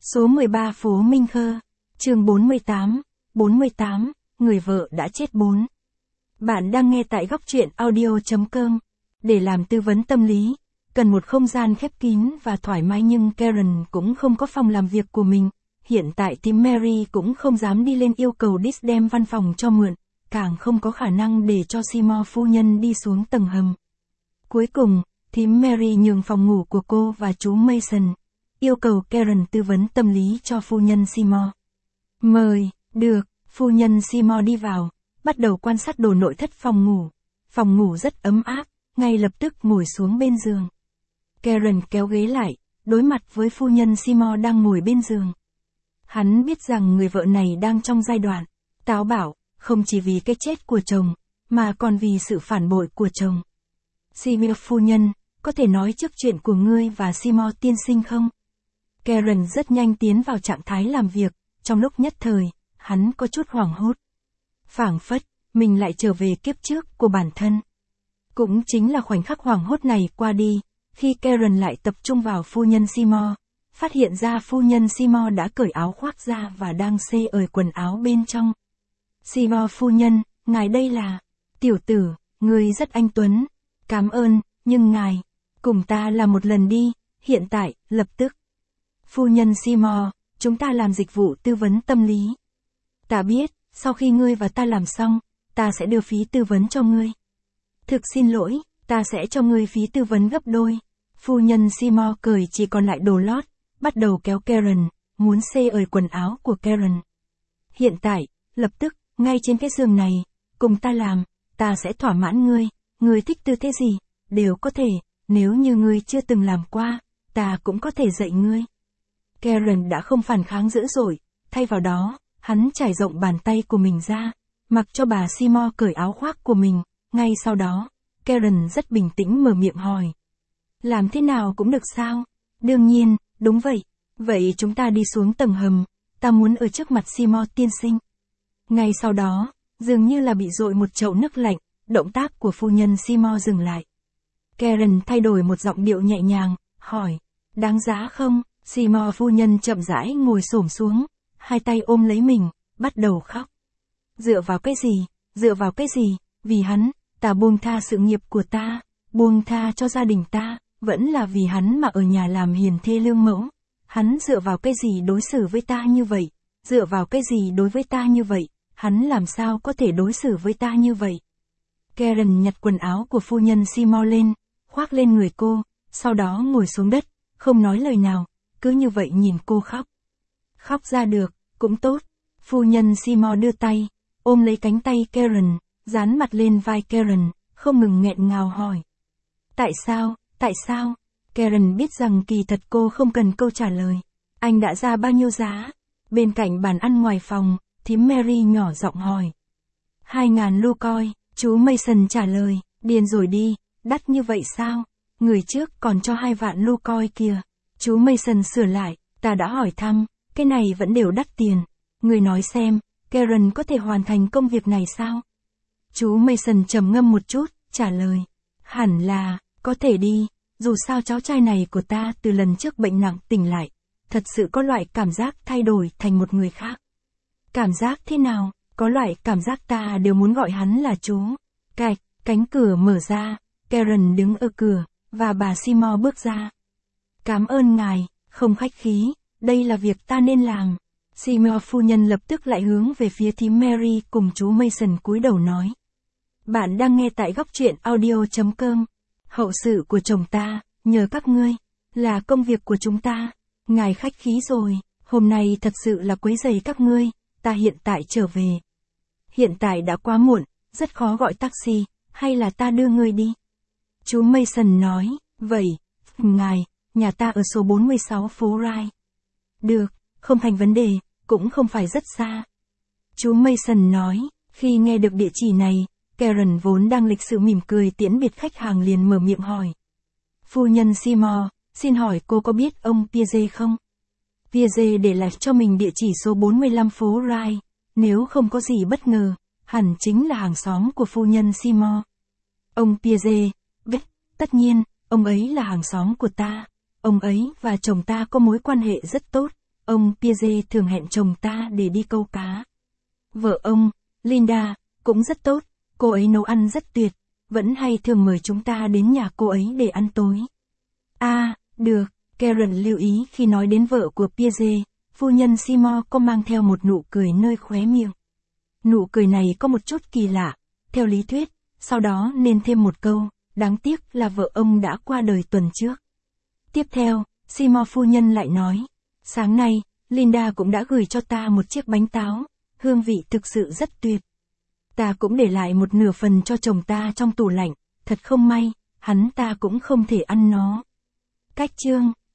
Số 13 phố Minh Khơ, chương 48, người vợ đã chết 4. Bạn đang nghe tại góc truyện audio.com. Để làm tư vấn tâm lý, cần một không gian khép kín và thoải mái, nhưng Karen cũng không có phòng làm việc của mình. Hiện tại team Mary cũng không dám đi lên yêu cầu Dick đem văn phòng cho mượn, càng không có khả năng để cho Seymour phu nhân đi xuống tầng hầm. Cuối cùng, thím Mary nhường phòng ngủ của cô và chú Mason, yêu cầu Karen tư vấn tâm lý cho phu nhân Seymour. Mời, được, phu nhân Seymour đi vào, bắt đầu quan sát đồ nội thất phòng ngủ. Phòng ngủ rất ấm áp, ngay lập tức ngồi xuống bên giường. Karen kéo ghế lại, đối mặt với phu nhân Seymour đang ngồi bên giường. Hắn biết rằng người vợ này đang trong giai đoạn táo bạo, không chỉ vì cái chết của chồng, mà còn vì sự phản bội của chồng. Seymour phu nhân, có thể nói trước chuyện của ngươi và Seymour tiên sinh không? Karen rất nhanh tiến vào trạng thái làm việc, trong lúc nhất thời, hắn có chút hoảng hốt. Phảng phất, mình lại trở về kiếp trước của bản thân. Cũng chính là khoảnh khắc hoảng hốt này qua đi, khi Karen lại tập trung vào phu nhân Seymour, phát hiện ra phu nhân Seymour đã cởi áo khoác ra và đang xê ời quần áo bên trong. Seymour phu nhân, ngài đây là... Tiểu tử, ngươi rất anh tuấn. Cảm ơn, nhưng ngài, cùng ta làm một lần đi, hiện tại, lập tức. Phu nhân Seymour, chúng ta làm dịch vụ tư vấn tâm lý. Ta biết, sau khi ngươi và ta làm xong, ta sẽ đưa phí tư vấn cho ngươi. Thực xin lỗi, ta sẽ cho ngươi phí tư vấn gấp đôi. Phu nhân Seymour cởi chỉ còn lại đồ lót, bắt đầu kéo Karen, muốn xê ời quần áo của Karen. Hiện tại, lập tức, ngay trên cái giường này, cùng ta làm, ta sẽ thỏa mãn ngươi. Ngươi thích tư thế gì, đều có thể, nếu như ngươi chưa từng làm qua, ta cũng có thể dạy ngươi. Karen đã không phản kháng dữ dội, thay vào đó, hắn trải rộng bàn tay của mình ra, mặc cho bà Seymour cởi áo khoác của mình, ngay sau đó, Karen rất bình tĩnh mở miệng hỏi. Làm thế nào cũng được sao? Đương nhiên, đúng vậy. Vậy chúng ta đi xuống tầng hầm, ta muốn ở trước mặt Seymour tiên sinh. Ngay sau đó, dường như là bị dội một chậu nước lạnh, động tác của phu nhân Seymour dừng lại. Karen thay đổi một giọng điệu nhẹ nhàng, hỏi, đáng giá không? Seymour phu nhân chậm rãi ngồi xổm xuống, hai tay ôm lấy mình, bắt đầu khóc. Dựa vào cái gì? Dựa vào cái gì? Vì hắn, ta buông tha sự nghiệp của ta, buông tha cho gia đình ta, vẫn là vì hắn mà ở nhà làm hiền thê lương mẫu. Hắn dựa vào cái gì đối xử với ta như vậy? Dựa vào cái gì đối với ta như vậy? Hắn làm sao có thể đối xử với ta như vậy? Karen nhặt quần áo của phu nhân Seymour lên, khoác lên người cô, sau đó ngồi xuống đất, không nói lời nào, cứ như vậy nhìn cô khóc. Khóc ra được, cũng tốt. Phu nhân Seymour đưa tay, ôm lấy cánh tay Karen, dán mặt lên vai Karen, không ngừng nghẹn ngào hỏi. Tại sao, tại sao? Karen biết rằng kỳ thật cô không cần câu trả lời. Anh đã ra bao nhiêu giá? Bên cạnh bàn ăn ngoài phòng, thím Mary nhỏ giọng hỏi. 2.000 lu coi, chú Mason trả lời, điên rồi đi, đắt như vậy sao? Người trước còn cho 2 vạn lu coi kìa. Chú Mason sửa lại, ta đã hỏi thăm, cái này vẫn đều đắt tiền. Người nói xem, Karen có thể hoàn thành công việc này sao? Chú Mason trầm ngâm một chút, trả lời. Hẳn là, có thể đi, dù sao cháu trai này của ta từ lần trước bệnh nặng tỉnh lại, thật sự có loại cảm giác thay đổi thành một người khác. Cảm giác thế nào? Có loại cảm giác ta đều muốn gọi hắn là chú. Cạch, cánh cửa mở ra, Karen đứng ở cửa, và bà Seymour bước ra. Cảm ơn ngài, không khách khí, đây là việc ta nên làm. Seymour phu nhân lập tức lại hướng về phía thím Mary cùng chú Mason cúi đầu nói. Bạn đang nghe tại góc truyện audio.com. Hậu sự của chồng ta, nhờ các ngươi, là công việc của chúng ta. Ngài khách khí rồi, hôm nay thật sự là quấy rầy các ngươi, ta hiện tại trở về. Hiện tại đã quá muộn, rất khó gọi taxi, hay là ta đưa ngươi đi? Chú Mason nói, vậy, ngài, nhà ta ở số 46 phố Rai. Được, không thành vấn đề, cũng không phải rất xa. Chú Mason nói, khi nghe được địa chỉ này, Karen vốn đang lịch sự mỉm cười tiễn biệt khách hàng liền mở miệng hỏi. Phu nhân Seymour, xin hỏi cô có biết ông Pierre không? Pierre để lại cho mình địa chỉ số 45 phố Rai, nếu không có gì bất ngờ, hẳn chính là hàng xóm của phu nhân Seymour. Ông Pierre, biết, tất nhiên, ông ấy là hàng xóm của ta. Ông ấy và chồng ta có mối quan hệ rất tốt, ông Pierre thường hẹn chồng ta để đi câu cá. Vợ ông, Linda, cũng rất tốt, cô ấy nấu ăn rất tuyệt, vẫn hay thường mời chúng ta đến nhà cô ấy để ăn tối. Được, Karen lưu ý khi nói đến vợ của Pierre, phu nhân Seymour có mang theo một nụ cười nơi khóe miệng. Nụ cười này có một chút kỳ lạ, theo lý thuyết, sau đó nên thêm một câu, đáng tiếc là vợ ông đã qua đời tuần trước. Tiếp theo, Seymour phu nhân lại nói, sáng nay, Linda cũng đã gửi cho ta một chiếc bánh táo, hương vị thực sự rất tuyệt. Ta cũng để lại một nửa phần cho chồng ta trong tủ lạnh, thật không may, hắn ta cũng không thể ăn nó. Cách chương